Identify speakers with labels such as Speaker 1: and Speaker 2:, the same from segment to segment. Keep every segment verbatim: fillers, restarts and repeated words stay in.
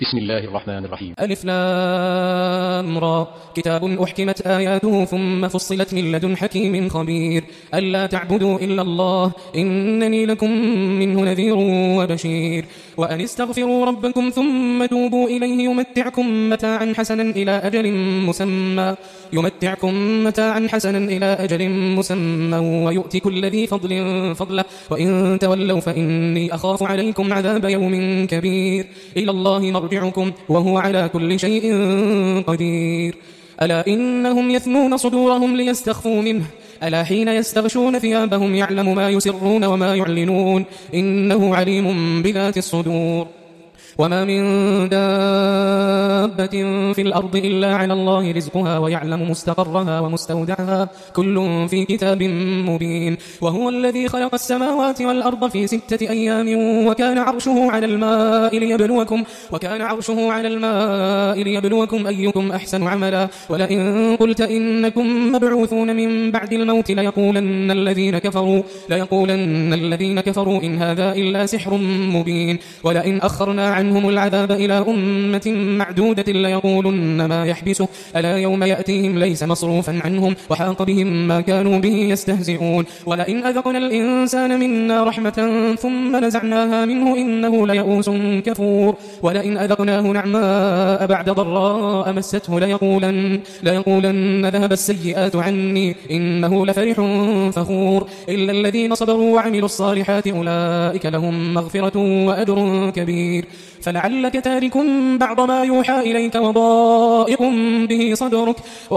Speaker 1: بسم الله الرحمن الرحيم.
Speaker 2: ألف لام را كتاب أحكمت آياته ثم فصلت من لدن حكيم خبير ألا تعبدوا إلا الله إنني لكم منه نذير وبشير وأن استغفروا ربكم ثم توبوا إليه يمتعكم متاعا حسنا إلى أجل مسمى يمتعكم متاعا حسنا إلى أجل مسمى ويؤتي كل ذي فضل فضله وإن تولوا فإني أخاف عليكم عذاب يوم كبير إلى الله مرجعكم وهو على كل شيء قدير ألا إنهم يثنون صدورهم ليستخفوا منه ألا حين يستغشون ثيابهم يعلم ما يسرون وما يعلنون إنه عليم بذات الصدور وما من دابة في الأرض إلا على الله رزقها ويعلم مستقرها ومستودعها كل في كتاب مبين وهو الذي خلق السماوات والأرض في ستة أيام وكان عرشه على الماء ليبلوكم وكان عرشه على الماء ليبلوكم أيكم أحسن عملا ولئن قلت إنكم مبعوثون من بعد الموت ليقولن الذين كفروا ليقولن الذين كفروا إن هذا إلا سحر مبين ولئن أخرنا عنهم العذاب إلى أمة معدودة ليقولن ما يحبسه ألا يوم يأتيهم ليس مصروفا عنهم وحاق بهم ما كانوا به يستهزئون ولئن أذقنا الإنسان منا رحمة ثم نزعناها منه إنه ليئوس كفور ولئن أذقناه نعماء بعد ضراء مسته ليقولن, ليقولن ذهب السيئات عني إنه لفرح فخور إلا الذين صبروا وعملوا الصالحات أولئك لهم مغفرة وأجر كبير فلعلك تارك بعض ما يوحى إليك وضائق به صدرك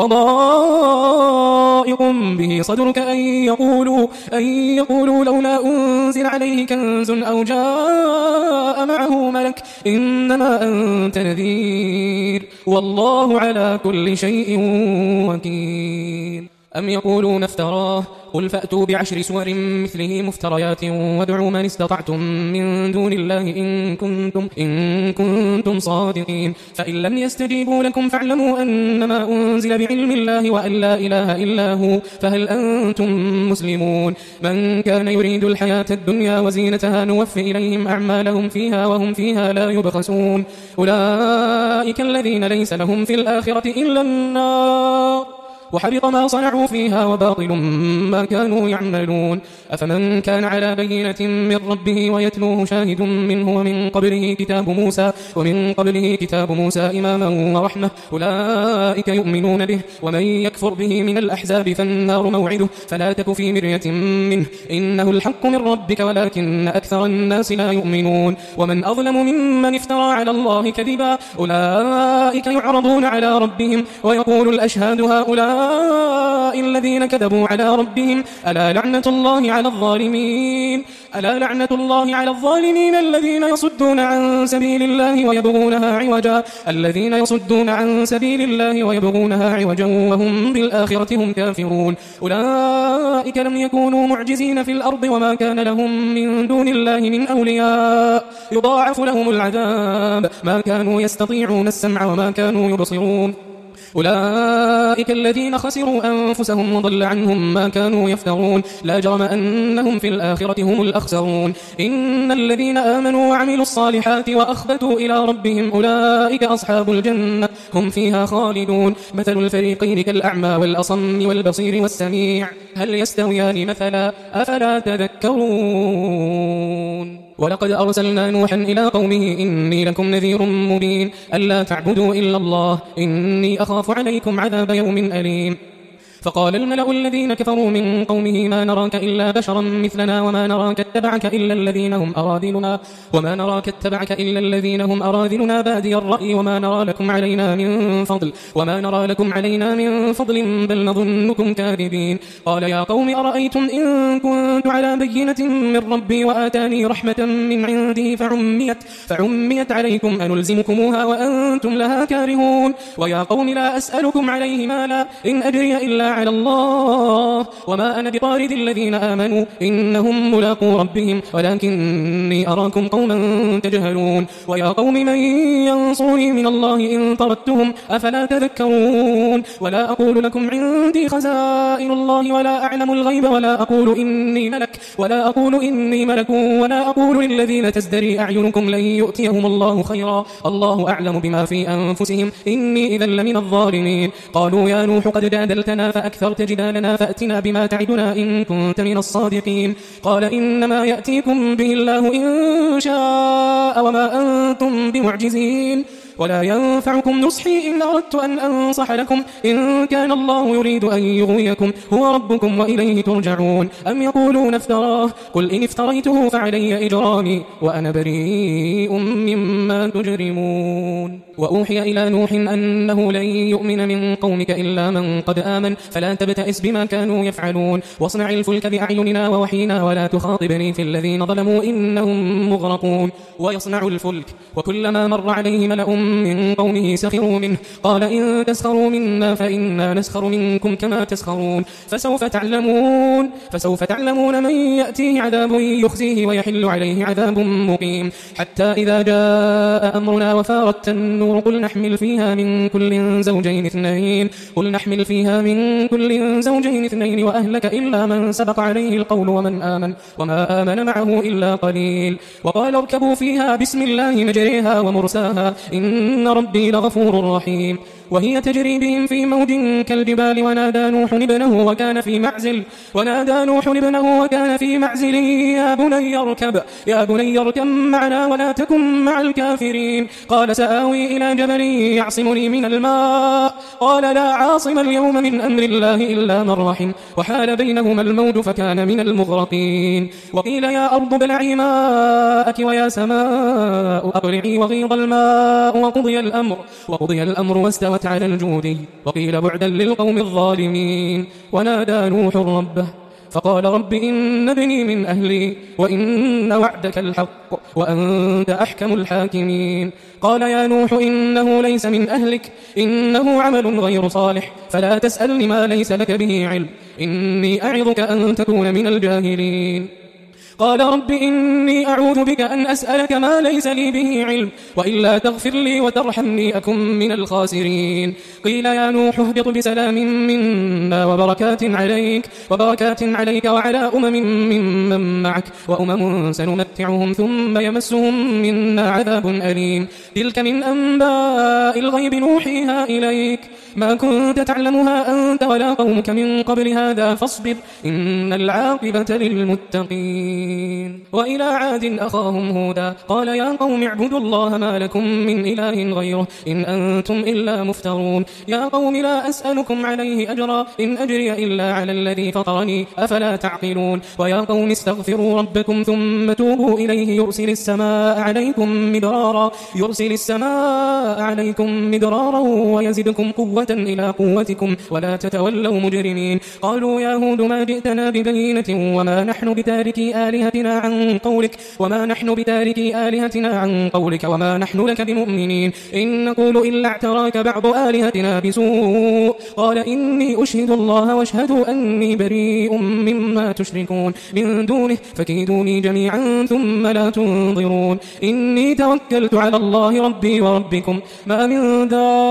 Speaker 2: وضائق به صدرك أن يقولوا, أن يقولوا لولا أنزل عليه كنز أو جاء معه ملك إنما أنت نذير والله على كل شيء وكيل أم يقولون افتراه قل فأتوا بعشر سور مثله مفتريات وادعوا من استطعتم من دون الله إن كنتم, إن كنتم صادقين فإن لم يستجيبوا لكم فاعلموا أنما أنزل بعلم الله وأن لا إله إلا هو فهل أنتم مسلمون من كان يريد الحياة الدنيا وزينتها نوفي إليهم أعمالهم فيها وهم فيها لا يبخسون أولئك الذين ليس لهم في الآخرة إلا النار وحبط ما صنعوا فيها وباطل ما كانوا يعملون أفمن كان على بينة من ربه ويتلوه شاهد منه ومن قبله كتاب موسى ومن قبله كتاب موسى إماما ورحمة أولئك يؤمنون به ومن يكفر به من الأحزاب فالنار موعده فلا تك في مرية منه إنه الحق من ربك ولكن أكثر الناس لا يؤمنون ومن أظلم ممن افترى على الله كذبا أولئك يعرضون على ربهم ويقول الأشهاد هؤلاء الذين كذبوا على ربهم ألا لعنة الله على الظالمين ألا لعنة الله على الظالمين الذين يصدون عن سبيل الله ويبغونها عوجا الذين يصدون عن سبيل الله ويبغونها عوجا وهم بالآخرة هم كافرون أولئك لم يكونوا معجزين في الأرض وما كان لهم من دون الله من أولياء يضاعف لهم العذاب ما كانوا يستطيعون السمع وما كانوا يبصرون أولئك الذين خسروا أنفسهم وضل عنهم ما كانوا يفترون لا جرم أنهم في الآخرة هم الأخسرون إن الذين آمنوا وعملوا الصالحات وأخبتوا إلى ربهم أولئك أصحاب الجنة هم فيها خالدون مثل الفريقين كالأعمى والأصم والبصير والسميع هل يستويان مثلا أفلا تذكرون ولقد أرسلنا نوحا إلى قومه إني لكم نذير مبين ألا تعبدوا إلا الله إني أخاف عليكم عذاب يوم أليم فقال الملأ الذين كفروا من قومه ما نراك إلا بشرا مثلنا وما نراك اتبعك إلا الذين هم أراذلنا وما نراك اتبعك إلا الذين هم أراذلنا بادي الرأي وما نرى لكم علينا من فضل وما نرى لكم علينا من فضل بل نظنكم كاذبين قال يا قوم أرأيتم إن كنت على بينة من ربي وآتاني رحمة من عنده فعميت, فعميت عليكم أنلزمكموها وأنتم لها كارهون ويا قوم لا أسألكم عليه مالا إن أجري إلا على الله وما أنا بطارد الذين آمنوا إنهم ملاقو ربهم ولكني أراكم قوما تجهلون ويا قوم من ينصرني من الله إن طردتهم أفلا تذكرون ولا أقول لكم عندي خزائن الله ولا أعلم الغيب ولا أقول إني ملك ولا أقول إني ملك ولا أقول للذين تزدري أعينكم لن يؤتيهم الله خيرا الله أعلم بما في أنفسهم إني إذا لمن الظالمين قالوا يا نوح قد جادلتنا فأكثرت جدالنا فأتنا بما تعدنا إن كنت من الصادقين قال إنما يأتيكم به الله إن شاء وما أنتم بمعجزين ولا ينفعكم نصحي إن أردت أن أنصح لكم إن كان الله يريد أن يغويكم هو ربكم وإليه ترجعون أم يقولون افتراه قل إن افتريته فعلي إجرامي وأنا بريء مما تجرمون وأوحي إلى نوح أنه لن يؤمن من قومك إلا من قد آمن فلا تبتئس بما كانوا يفعلون واصنع الفلك بأعيننا ووحينا ولا تخاطبني في الذين ظلموا إنهم مغرقون ويصنع الفلك وكلما مر عليه ملأ من قومه سخروا منه قال إن تسخروا منا فإنا نسخر منكم كما تسخرون فسوف تعلمون فسوف تعلمون من يأتيه عذاب يخزيه ويحل عليه عذاب مقيم حتى إذا جاء أمرنا وفارت النور قل نحمل فيها من كل زوجين اثنين قل نحمل فيها من كل زوجين اثنين وأهلك إلا من سبق عليه القول ومن آمن وما آمن معه إلا قليل وقال اركبوا فيها بسم الله مجريها ومرساها إن ربي لغفور رحيم وهي تجري بهم في موج كالجبال ونادى نوح ابنه وكان في معزل ونادى نوح ابنه وكان في معزل يا بني اركب يا بني اركب معنا ولا تكن مع الكافرين قال سآوي إلى جبل يعصمني من الماء قال لا عاصم اليوم من أمر الله إلا من رحم وحال بينهما الموج فكان من المغرقين وقيل يا أرض ابلعي ماءك ويا سماء أقلعي وغيض الماء وقضي الأمر وقضي الأمر واستوى على الجودي وقيل بعدا للقوم الظالمين ونادى نوح ربه فقال رب إن ابني من أهلي وإن وعدك الحق وأنت أحكم الحاكمين قال يا نوح إنه ليس من أهلك إنه عمل غير صالح فلا تسألني ما ليس لك به علم إني أعظك أن تكون من الجاهلين قال رب إني أعوذ بك أن أسألك ما ليس لي به علم وإلا تغفر لي وترحمني أكن من الخاسرين قيل يا نوح اهبط بسلام منا وبركات عليك وبركات عليك وعلى أمم ممن معك وأمم سنمتعهم ثم يمسهم منا عذاب أليم تلك من أنباء الغيب نوحيها إليك ما كنت تعلمها أنت ولا قومك من قبل هذا فاصبر إن العاقبة للمتقين وإلى عاد أخاهم هودا قال يا قوم اعبدوا الله ما لكم من إله غيره إن أنتم إلا مفترون يا قوم لا أسألكم عليه أجرا إن أجري إلا على الذي فطرني أفلا تعقلون ويا قوم استغفروا ربكم ثم توبوا إليه يرسل السماء عليكم مدرارا يرسل السماء عليكم مدرارا ويزدكم قوة إلى قوتكم ولا تتولوا مجرمين قالوا يا هود ما جئتنا ببينة وما نحن بتاركي آلهتنا عن قولك وما نحن بتاركي آلهتنا عن قولك وما نحن لك بمؤمنين إن نقول إلا اعتراك بعض آلهتنا بسوء قال إني أشهد الله واشهدوا أني بريء مما تشركون من دونه فكيدوني جميعا ثم لا تنظرون إني توكلت على الله ربي وربكم ما من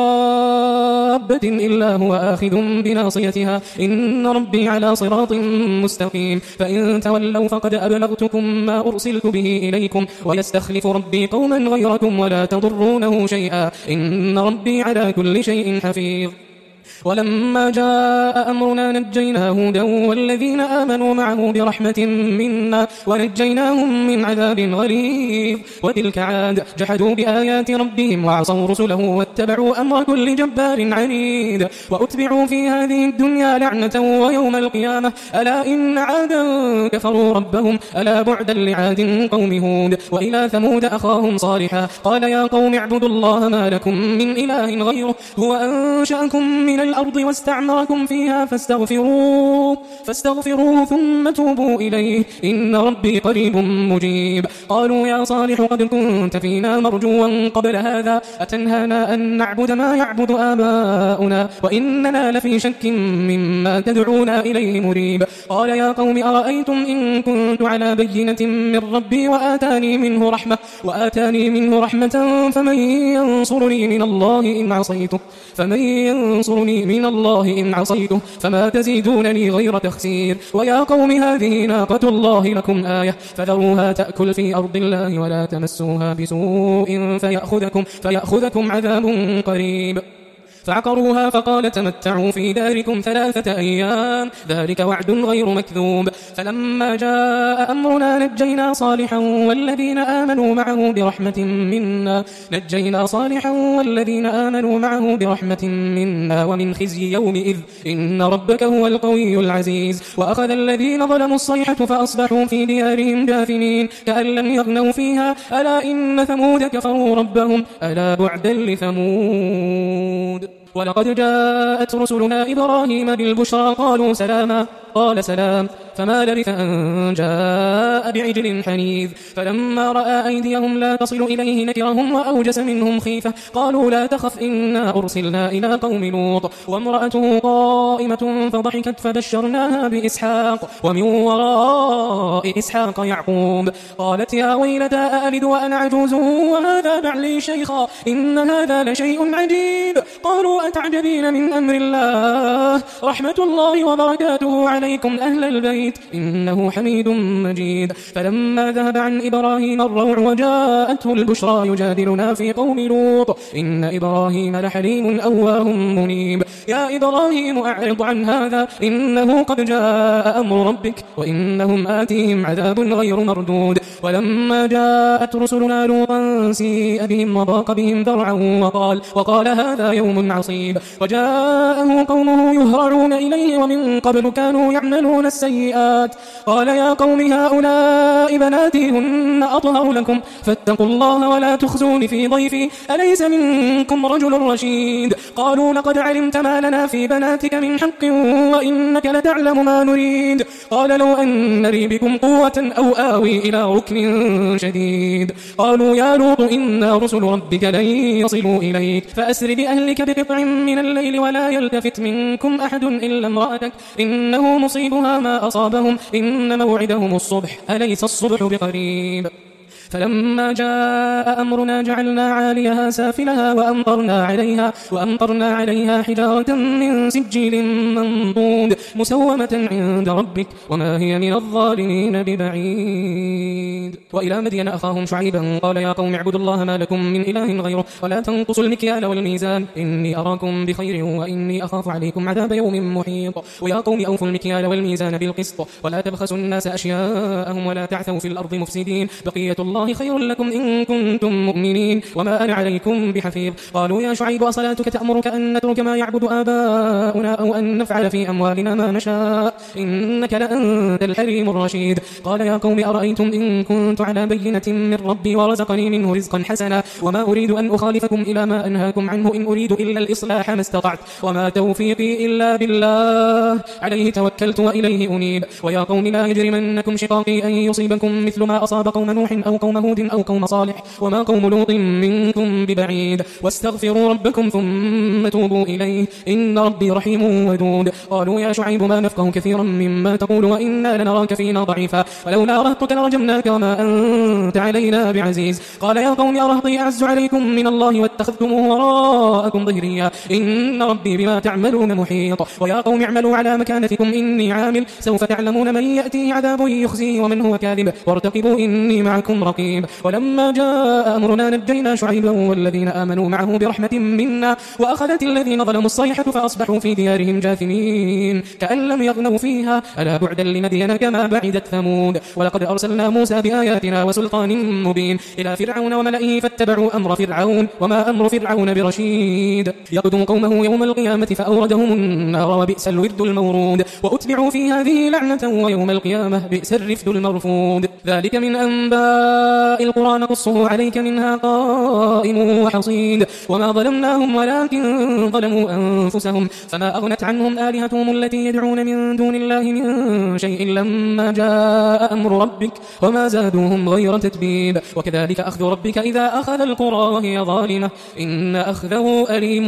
Speaker 2: دابة إلا هو آخذ بناصيتها إن ربي على صراط مستقيم فإن تولوا فقد أبلغتكم ما أرسلت به إليكم ويستخلف ربي قوما غيركم ولا تضرونه شيئا إن ربي على كل شيء حفيظ ولما جاء أمرنا نجينا هودا والذين آمنوا معه برحمة منا ونجيناهم من عذاب غليظ وتلك عاد جحدوا بآيات ربهم وعصوا رسله واتبعوا أمر كل جبار عنيد وأتبعوا في هذه الدنيا لعنة ويوم القيامة ألا إن عادا كفروا ربهم ألا بعدا لعاد قوم هود وإلى ثمود أخاهم صالحا قال يا قوم اعبدوا الله ما لكم من إله غيره هو أنشأكم من من الأرض واستعمركم فيها فاستغفروه, فاستغفروه ثم توبوا إليه إن ربي قريب مجيب. قالوا يا صالح قد كنت فينا مرجوا قبل هذا أتنهانا أن نعبد ما يعبد آباؤنا وإننا لفي شك مما تدعونا إليه مريب. قال يا قوم أرأيتم إن كنت على بينة من ربي وآتاني منه رحمة وآتاني منه رحمة فمن ينصرني من الله إن عصيته فمن ينصرني من الله إن عصيته فما تزيدونني غير تخسير. ويا قوم هذه ناقة الله لكم آية فذروها تأكل في أرض الله ولا تمسوها بسوء فيأخذكم, فيأخذكم عذاب قريب. فعقروها فقال تمتعوا في داركم ثلاثة أيام ذلك وعد غير مكذوب. فلما جاء أمرنا نجينا صالحا والذين آمنوا معه برحمة منا نجينا صالحا والذين آمنوا معه برحمة منا ومن خزي يومئذ إن ربك هو القوي العزيز. وأخذ الذين ظلموا الصيحة فأصبحوا في ديارهم جاثمين كأن لم يغنوا فيها ألا إن ثمود كفروا ربهم ألا بعدا لثمود. ولقد جاءت رسلنا إبراهيم بالبشرى قالوا سلاما قال سلام فما لبث أن جاء بعجل حنيذ. فلما رأى أيديهم لا تصل إليه نكرهم وأوجس منهم خيفة قالوا لا تخف إنا أرسلنا إلى قوم لوط وامرأته قائمة فضحكت فبشرناها بإسحاق ومن وراء إسحاق يعقوب. قالت يا ويلتى أألد وأنا عجوز وهذا بعلي شيخا إن هذا لشيء عجيب. قالوا أتعجبين من أمر الله رحمة الله وبركاته عليكم أهل البيت إنه حميد مجيد. فلما ذهب عن إبراهيم الروع وجاءته البشرى يجادلنا في قوم لوط إن إبراهيم لحليم أواه منيب. يا إبراهيم أعرض عن هذا إنه قد جاء أمر ربك وإنهم آتيهم عذاب غير مردود. ولما جاءت رسلنا لوطا سيء بهم وضاق بهم ذرعا وقال, وقال هذا يوم عصيب. وجاءه قومه يهرعون إليه ومن قبل كانوا يعملون السيئات. قال يا قوم هؤلاء بناتي هن أطهر لكم فاتقوا الله ولا تخزون في ضيفي أليس منكم رجل رشيد. قالوا لقد علمت ما لنا في بناتك من حق وإنك لتعلم ما نريد. قال لو أن لي بكم قوة أو آوي إلى ركن شديد. قالوا يا لوط إنا رسل ربك لن يصلوا إليك فأسر بأهلك بقطع من الليل ولا يلتفت منكم أحد إلا امرأتك إنه مصيبها ما أصابهم إن موعدهم الصبح أليس الصبح بقريب. فلما جاء أمرنا جعلنا عاليها سافلها وأمطرنا عليها, وأمطرنا عليها حجارة من سجيل منضود مسومة عند ربك وما هي من الظالمين ببعيد. وإلى مدين أخاهم شعيبا قال يا قوم اعبدوا الله ما لكم من إله غيره ولا تنقصوا المكيال والميزان إني أراكم بخير وإني أخاف عليكم عذاب يوم محيط. ويا قوم أوفوا المكيال والميزان بالقسط ولا تبخسوا الناس أشياءهم ولا تعثوا في الأرض مفسدين بقية الله خير لكم إن كنتم مؤمنين وما أنا عليكم بحفيظ. قالوا يا شعيب وصلاتك تأمرك أن نترك ما يعبد آباؤنا أو أن نفعل في أموالنا ما نشاء إنك لأنت الحليم الرشيد. قال يا قوم أرأيتم إن كنت على بينة من ربي ورزقني منه رزقا حسنا وما أريد أن أخالفكم إلى ما أنهاكم عنه إن أريد إلا الإصلاح ما استطعت وما توفيقي إلا بالله عليه توكلت وإليه أنيب. ويا قوم لا يجرمنكم شقاقي أن يصيبكم مثل ما أصاب قوم نوح أو قوم هود أو قوم صالح وما قوم لوط منكم ببعيد واستغفروا ربكم ثم توبوا إليه إن ربي رحيم ودود. قالوا يا شعيب ما نفقه كثيرا مما تقول وإنا لنراك فينا ضعيفا ولولا رهطك لرجمناك وما أنت علينا بعزيز. قال يا قوم أرهطي أعز عليكم من الله واتخذتموه وراءكم ظهريا إن ربي بما تعملون محيط. ويا قوم اعملوا على مكانتكم إني عامل سوف تعلمون من يأتيه عذاب يخزيه ومن هو كاذب وارتقبوا إني معكم رقيب. ولما جاء أمرنا نجينا شعيبا والذين آمنوا معه برحمة منا وأخذت الذين ظلموا الصيحة فأصبحوا في ديارهم جاثمين كأن لم يغنوا فيها ألا بعدا لمدين كما بعدت ثمود. ولقد أرسلنا موسى بآياتنا وسلطان مبين إلى فرعون وملئه فاتبعوا أمر فرعون وما أمر فرعون برشيد. يقدم قومه يوم القيامة فأوردهم النار وبئس الورد المورود وأتبعوا في هذه لعنة ويوم القيامة بئس الرفد المرفود. ذلك من أنباء نبأ القرى نقصه عليك منها قائم وحصيد وما ظلمناهم ولكن ظلموا أنفسهم فما أغنت عنهم آلهتهم التي يدعون من دون الله من شيء لما جاء أمر ربك وما زادوهم غير تتبيب وكذلك أخذ ربك إذا أخذ القرى وهي ظالمة إن أخذه أليم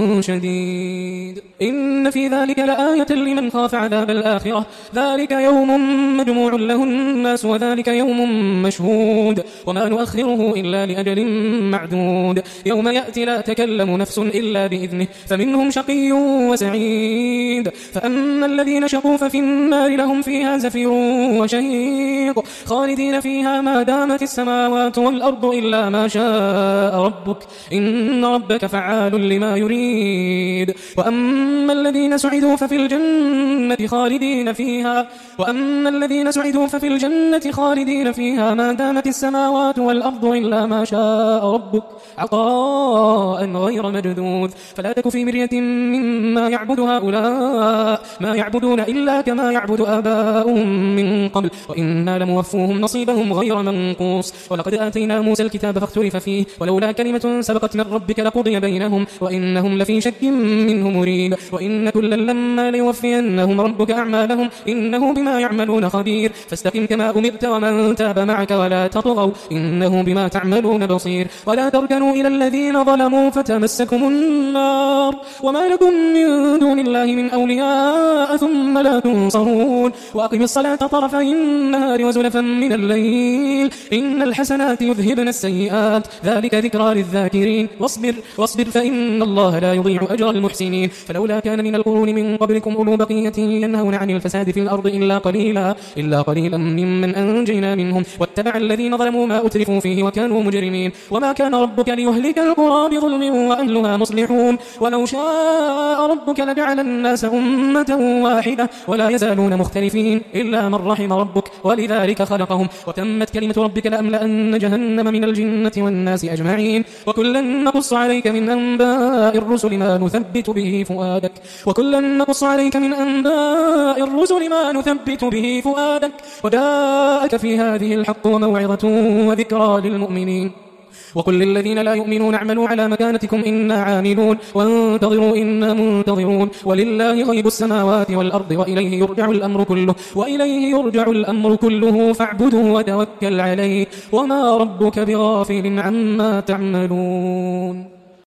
Speaker 2: شديد إن في ذلك لآية لمن خاف عذاب الآخرة ذلك يوم مجموع له الناس وذلك يوم مشهود وما نؤخره إلا لأجل معدود يوم يأتي لا تكلم نفس إلا بإذنه فمنهم شقي وسعيد فأما الذين شقوا ففي النار لهم فيها زفير وشهيق خالدين فيها ما دامت السماوات والأرض إلا ما شاء ربك إن ربك فعال لما يريد وأما الذين سعدوا ففي الجنة خالدين فيها وأما الذين سعدوا ففي الجنة خالدين فيها ما دامت السماوات والأرض إلا ما شاء ربك عطاء غير مجذوذ فلا تك في مرية مما يعبد هؤلاء ما يعبدون إلا كما يعبد آباؤهم من قبل وإنا لموفوهم نصيبهم غير منقوص ولقد آتينا موسى الكتاب فاختلف فيه ولولا كلمة سبقت من ربك لقضي بينهم وإنهم لفي شك منه مريب وإن كلا لما ليوفينهم ربك أعمالهم إنه بما يعملون خبير فاستقم كما أمرت ومن تاب معك ولا تطغوا إنه بما تعملون بصير ولا تركنوا إلى الذين ظلموا فتمسكم النار وما لكم من دون الله من أولياء ثم لا تنصرون وأقم الصلاة طرفي النهار وزلفا من الليل إن الحسنات يذهبن السيئات ذلك ذكرى للذاكرين واصبر واصبر فإن الله لا يضيع أجر المحسنين فلولا كان من القرون من قبلكم أولو بقية ينهون عن الفساد في الأرض إلا قليلا إلا قليلا ممن أنجينا منهم واتبع الذين ظلموا ما أترفوا فيه وكانوا مجرمين وما كان ربك ليهلك القرى بظلم وأهلها مصلحون ولو شاء ربك لجعل الناس أمة واحدة ولا يزالون مختلفين إلا من رحم ربك ولذلك خلقهم وتمت كلمة ربك لأملأن جهنم من الجنة والناس أجمعين وكلا نقص عليك من أنباء الرسل ما نثبت به فؤادك وكلا نقص عليك من أنباء الرسل ما نثبت به فؤادك وجاءك في هذه الحق وموعظة وذكرى للمؤمنين وقل للذين لا يؤمنون اعملوا على مكانتكم إنا عاملون وانتظروا إنا منتظرون ولله غيب السماوات والأرض وإليه يرجع الأمر كله وإليه يرجع الأمر كله فاعبده وتوكل عليه وما ربك بغافل عما تعملون